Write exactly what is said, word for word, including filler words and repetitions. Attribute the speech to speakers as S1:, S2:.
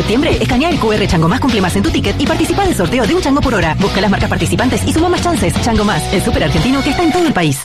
S1: septiembre, escanea el Q R Chango Más Cumple Más en tu ticket y participa del sorteo de un chango por hora. Busca las marcas participantes y suma más chances. Chango Más, el súper argentino que está en todo el país.